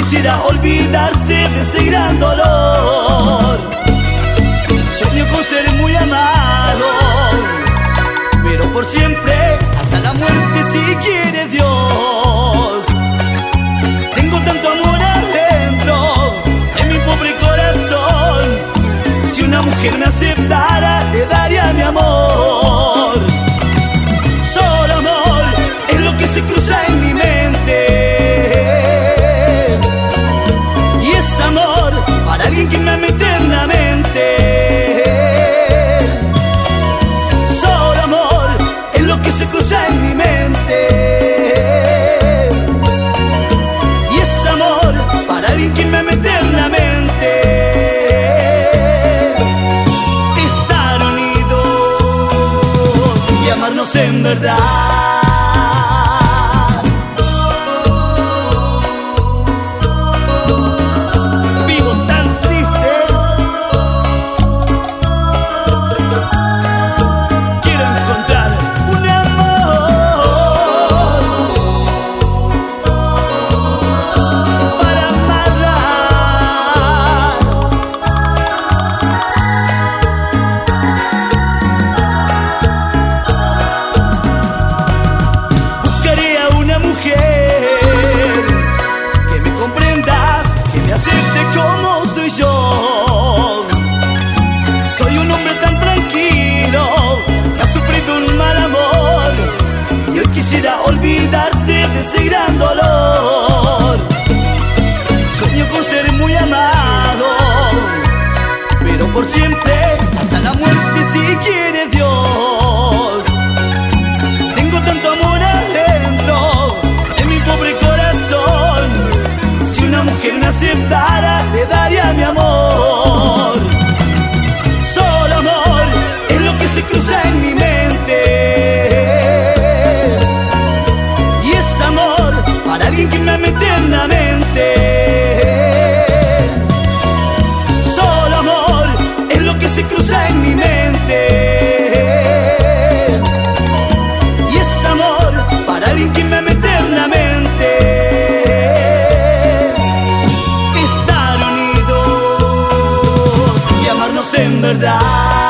quisiera olvidarse de ese gran dolor. Sueño con ser muy amado, pero por siempre, hasta la muerte si quiere Dios. Tengo tanto amor adentro, en mi pobre corazón. Si una mujer me aceptara, le daría mi amor. Solo amor es lo que se cruza en mi mente, y es amor para alguien que me ama eternamente. Solo amor es lo que se cruza en mi mente, y es amor para alguien que me ama eternamente. Estar unidos y amarnos en verdad. Soy un hombre tan tranquilo que ha sufrido un mal amor, y hoy quisiera olvidarse de ese gran dolor. Sueño con ser muy amado, pero por siempre, hasta la muerte si quiere Dios. Tengo tanto amor adentro, en mi pobre corazón. Si una mujer me aceptara, le daría mi amor. Solo amor es lo que se cruza en mi mente, y es amor para alguien que me ama eternamente. Solo amor es lo que se cruza en mi mente, y es amor para alguien que me ama eternamente. Estar unidos y amarnos en verdad.